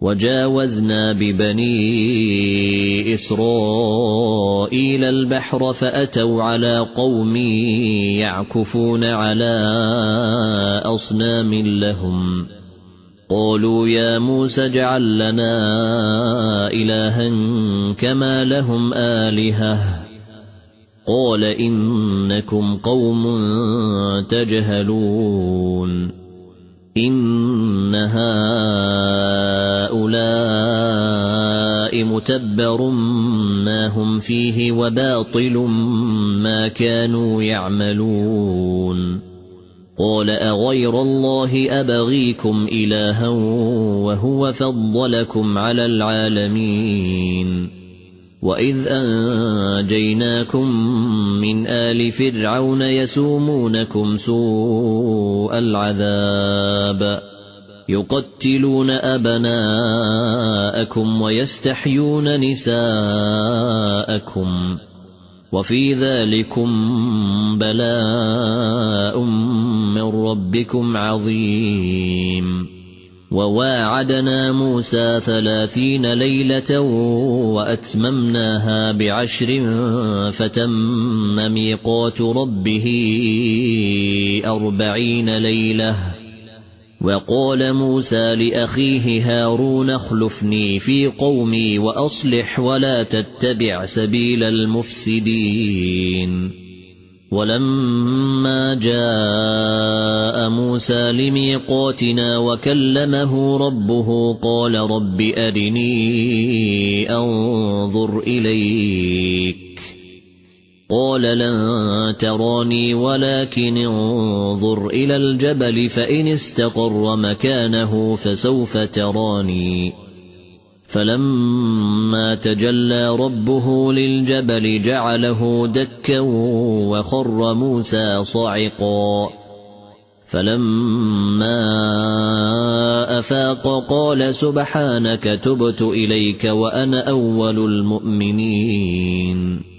وجاوزنا ببني إسرائيل البحر فأتوا على قوم يعكفون على أصنام لهم قالوا يا موسى اجعل لنا إلها كما لهم آلهة قال إنكم قوم تجهلون إن هؤلاء متبر ما هم فيه وباطل ما كانوا يعملون قال أغير الله أبغيكم إلها وهو فضلكم على العالمين وإذ أنجيناكم من آل فرعون يسومونكم سوء العذاب يقتلون أبناءكم ويستحيون نساءكم وفي ذلكم بلاء من ربكم عظيم وواعدنا موسى 30 ليلة وأتممناها ب10 فتم ميقات ربه 40 ليلة وقال موسى لأخيه هارون اخلفني في قومي وأصلح ولا تتبع سبيل المفسدين ولما جاء موسى لميقاتنا وكلمه ربه قال رب أرني أنظر إليك قال لن تراني ولكن انظر إلى الجبل فإن استقر مكانه فسوف تراني فلما تجلى ربه للجبل جعله دكا وخر موسى صعقا فلما أفاق قال سبحانك تبت إليك وأنا أول المؤمنين